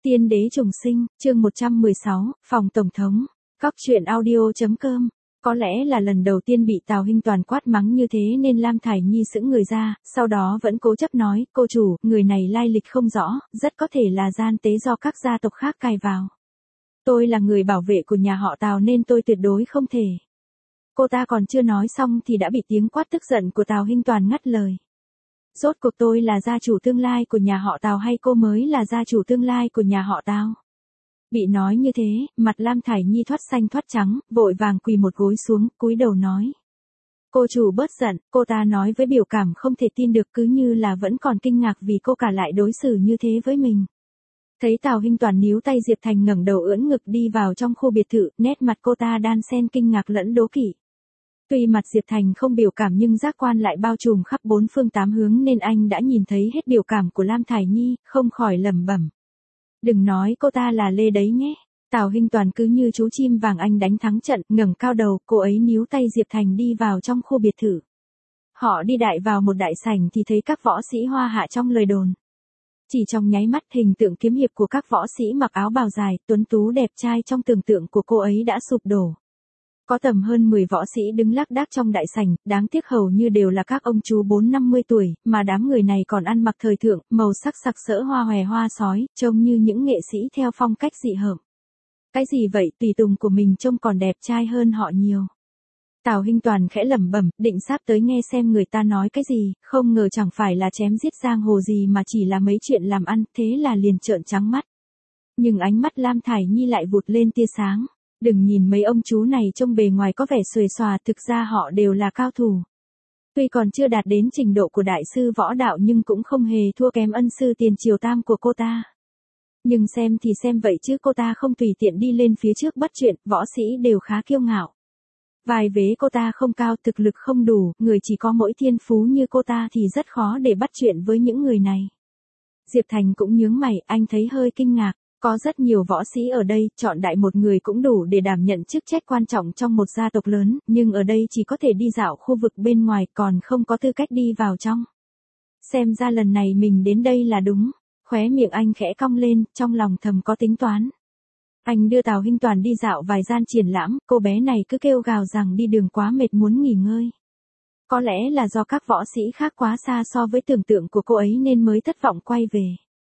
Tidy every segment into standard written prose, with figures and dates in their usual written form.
Tiên đế trùng sinh, chương 116, phòng tổng thống. Cóc truyện audio.com. Có lẽ là lần đầu tiên bị Tào Hinh Toàn quát mắng như thế nên Lam Thải Nhi sững người ra, sau đó vẫn cố chấp nói, cô chủ, người này lai lịch không rõ, rất có thể là gian tế do các gia tộc khác cài vào. Tôi là người bảo vệ của nhà họ Tào nên tôi tuyệt đối không thể. Cô ta còn chưa nói xong thì đã bị tiếng quát tức giận của Tào Hinh Toàn ngắt lời. Rốt cuộc tôi là gia chủ tương lai của nhà họ Tào hay cô mới là gia chủ tương lai của nhà họ Tào? Bị nói như thế, mặt Lam Thải Nhi thoát xanh thoát trắng, vội vàng quỳ một gối xuống, cúi đầu nói. Cô chủ bớt giận, cô ta nói với biểu cảm không thể tin được, cứ như là vẫn còn kinh ngạc vì cô cả lại đối xử như thế với mình. Thấy Tào Hinh Toàn níu tay Diệp Thành ngẩng đầu ưỡn ngực đi vào trong khu biệt thự, nét mặt cô ta đan xen kinh ngạc lẫn đố kỵ. Tuy mặt Diệp Thành không biểu cảm nhưng giác quan lại bao trùm khắp bốn phương tám hướng nên anh đã nhìn thấy hết biểu cảm của Lam Thải Nhi, không khỏi lẩm bẩm. Đừng nói cô ta là Lê đấy nhé. Tào Hinh Toàn cứ như chú chim vàng anh đánh thắng trận, ngẩng cao đầu, cô ấy níu tay Diệp Thành đi vào trong khu biệt thự. Họ đi đại vào một đại sảnh thì thấy các võ sĩ hoa hạ trong lời đồn. Chỉ trong nháy mắt hình tượng kiếm hiệp của các võ sĩ mặc áo bào dài, tuấn tú đẹp trai trong tưởng tượng của cô ấy đã sụp đổ. Có tầm hơn 10 võ sĩ đứng lác đác trong đại sảnh, đáng tiếc hầu như đều là các ông chú 4-50 tuổi, mà đám người này còn ăn mặc thời thượng, màu sắc sặc sỡ hoa hòe hoa sói, trông như những nghệ sĩ theo phong cách dị hợm. Cái gì vậy, tùy tùng của mình trông còn đẹp trai hơn họ nhiều. Tào Hinh Toàn khẽ lẩm bẩm, định sắp tới nghe xem người ta nói cái gì, không ngờ chẳng phải là chém giết giang hồ gì mà chỉ là mấy chuyện làm ăn, thế là liền trợn trắng mắt. Nhưng ánh mắt Lam Thải Nhi lại vụt lên tia sáng. Đừng nhìn mấy ông chú này trông bề ngoài có vẻ xuề xòa, thực ra họ đều là cao thủ. Tuy còn chưa đạt đến trình độ của đại sư võ đạo nhưng cũng không hề thua kém ân sư tiền triều Tam của cô ta. Nhưng xem thì xem vậy chứ cô ta không tùy tiện đi lên phía trước bắt chuyện, võ sĩ đều khá kiêu ngạo. Vài vế cô ta không cao, thực lực không đủ, người chỉ có mỗi thiên phú như cô ta thì rất khó để bắt chuyện với những người này. Diệp Thành cũng nhướng mày, anh thấy hơi kinh ngạc. Có rất nhiều võ sĩ ở đây, chọn đại một người cũng đủ để đảm nhận chức trách quan trọng trong một gia tộc lớn, nhưng ở đây chỉ có thể đi dạo khu vực bên ngoài còn không có tư cách đi vào trong. Xem ra lần này mình đến đây là đúng, khóe miệng anh khẽ cong lên, trong lòng thầm có tính toán. Anh đưa Tào Hinh Toàn đi dạo vài gian triển lãm, cô bé này cứ kêu gào rằng đi đường quá mệt muốn nghỉ ngơi. Có lẽ là do các võ sĩ khác quá xa so với tưởng tượng của cô ấy nên mới thất vọng quay về.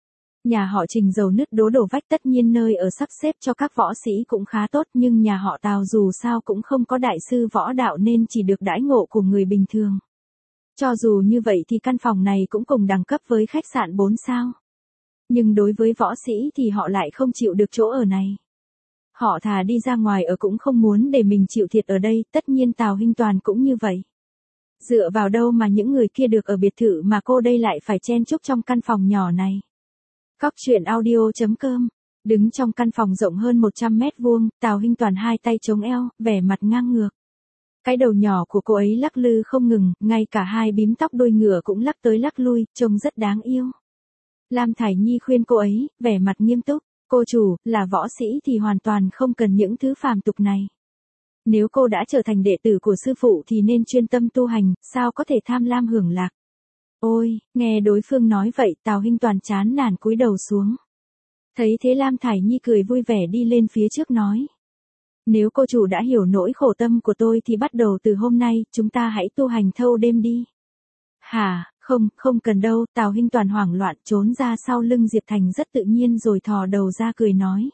Nhà họ Trình dầu nứt đố đổ vách, tất nhiên nơi ở sắp xếp cho các võ sĩ cũng khá tốt, nhưng nhà họ Tào dù sao cũng không có đại sư võ đạo nên chỉ được đãi ngộ của người bình thường. Cho dù như vậy thì căn phòng này cũng cùng đẳng cấp với khách sạn 4 sao. Nhưng đối với võ sĩ thì họ lại không chịu được chỗ ở này. Họ thà đi ra ngoài ở cũng không muốn để mình chịu thiệt ở đây, tất nhiên Tào Hinh Toàn cũng như vậy. Dựa vào đâu mà những người kia được ở biệt thự mà cô đây lại phải chen chúc trong căn phòng nhỏ này. Cóc truyện audio.com. Đứng trong căn phòng rộng hơn 100 mét vuông, Tào Hinh Toàn hai tay chống eo, vẻ mặt ngang ngược. Cái đầu nhỏ của cô ấy lắc lư không ngừng, ngay cả hai bím tóc đuôi ngựa cũng lắc tới lắc lui, trông rất đáng yêu. Lam Thải Nhi khuyên cô ấy, vẻ mặt nghiêm túc, cô chủ, là võ sĩ thì hoàn toàn không cần những thứ phàm tục này. Nếu cô đã trở thành đệ tử của sư phụ thì nên chuyên tâm tu hành, sao có thể tham lam hưởng lạc. Ôi, nghe đối phương nói vậy, Tào Hinh Toàn chán nản cúi đầu xuống. Thấy thế Lam Thải Nhi cười vui vẻ đi lên phía trước nói. Nếu cô chủ đã hiểu nỗi khổ tâm của tôi thì bắt đầu từ hôm nay, chúng ta hãy tu hành thâu đêm đi. Hả, không cần đâu, Tào Hinh Toàn hoảng loạn trốn ra sau lưng Diệp Thành rất tự nhiên rồi thò đầu ra cười nói.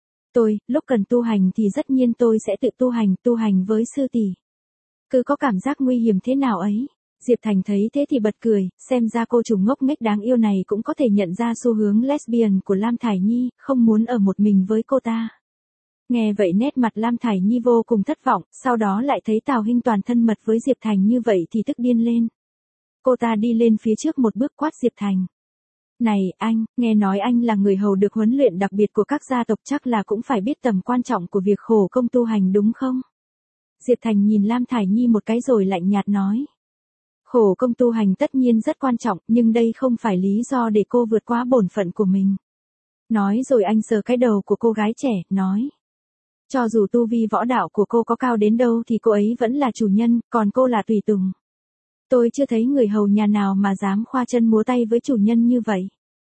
Lúc cần tu hành thì tất nhiên tôi sẽ tự tu hành với sư tỷ. Cứ có cảm giác nguy hiểm thế nào ấy. Diệp Thành thấy thế thì bật cười, xem ra cô chủ ngốc nghếch đáng yêu này cũng có thể nhận ra xu hướng lesbian của Lam Thải Nhi, không muốn ở một mình với cô ta. Nghe vậy nét mặt Lam Thải Nhi vô cùng thất vọng, sau đó lại thấy Tào Hinh Toàn thân mật với Diệp Thành như vậy thì tức điên lên. Cô ta đi lên phía trước một bước quát Diệp Thành. Này anh, nghe nói anh là người hầu được huấn luyện đặc biệt của các gia tộc, chắc là cũng phải biết tầm quan trọng của việc khổ công tu hành đúng không? Diệp Thành nhìn Lam Thải Nhi một cái rồi lạnh nhạt nói. Khổ công tu hành tất nhiên rất quan trọng, nhưng đây không phải lý do để cô vượt quá bổn phận của mình. Nói rồi anh sờ cái đầu của cô gái trẻ, nói. Cho dù tu vi võ đạo của cô có cao đến đâu thì cô ấy vẫn là chủ nhân, còn cô là tùy tùng. Tôi chưa thấy người hầu nhà nào mà dám khoa chân múa tay với chủ nhân như vậy.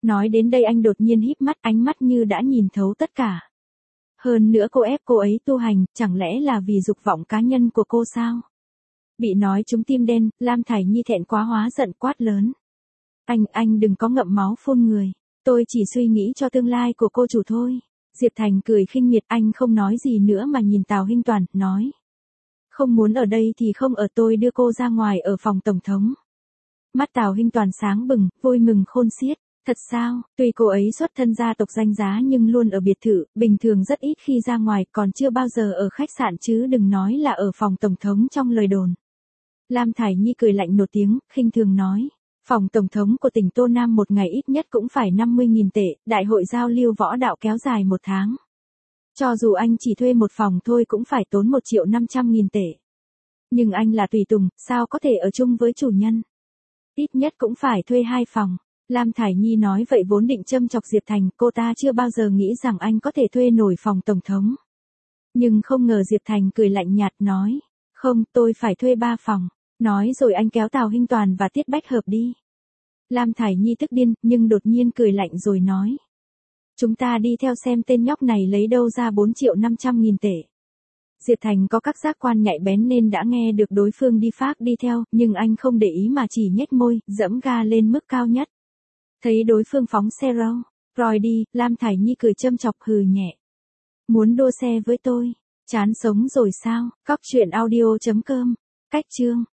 Nói đến đây anh đột nhiên híp mắt, ánh mắt như đã nhìn thấu tất cả. Hơn nữa cô ép cô ấy tu hành, chẳng lẽ là vì dục vọng cá nhân của cô sao? Bị nói trúng tim đen, Lam Thải Nhi thẹn quá hóa giận quát lớn. Anh đừng có ngậm máu phun người. Tôi chỉ suy nghĩ cho tương lai của cô chủ thôi. Diệp Thành cười khinh miệt, anh không nói gì nữa mà nhìn Tào Hinh Toàn, nói. Không muốn ở đây thì không ở, tôi đưa cô ra ngoài ở phòng tổng thống. Mắt Tào Hinh Toàn sáng bừng, vui mừng khôn xiết. Thật sao, tuy cô ấy xuất thân gia tộc danh giá nhưng luôn ở biệt thự, bình thường rất ít khi ra ngoài, còn chưa bao giờ ở khách sạn chứ đừng nói là ở phòng tổng thống trong lời đồn. Lam Thải Nhi cười lạnh một tiếng, khinh thường nói. Phòng tổng thống của tỉnh Tô Nam một ngày ít nhất cũng phải 50.000 tệ, đại hội giao lưu võ đạo kéo dài 1 tháng. Cho dù anh chỉ thuê một phòng thôi cũng phải tốn 1.500.000 tệ. Nhưng anh là tùy tùng, sao có thể ở chung với chủ nhân? Ít nhất cũng phải thuê 2 phòng. Lam Thải Nhi nói vậy vốn định châm chọc Diệp Thành, cô ta chưa bao giờ nghĩ rằng anh có thể thuê nổi phòng tổng thống. Nhưng không ngờ Diệp Thành cười lạnh nhạt nói, không, tôi phải thuê 3 phòng. Nói rồi anh kéo Tào Hinh Toàn và Tiết Bách Hợp đi. Lam Thải Nhi tức điên, nhưng đột nhiên cười lạnh rồi nói. Chúng ta đi theo xem tên nhóc này lấy đâu ra 4.500.000 tệ. Diệp Thành có các giác quan nhạy bén nên đã nghe được đối phương đi phác đi theo, nhưng anh không để ý mà chỉ nhếch môi, dẫm ga lên mức cao nhất. Thấy đối phương phóng xe rồi đi, Lam Thải Nhi cười châm chọc hừ nhẹ. Muốn đua xe với tôi? Chán sống rồi sao? Cóc truyện audio.com. Cách chương.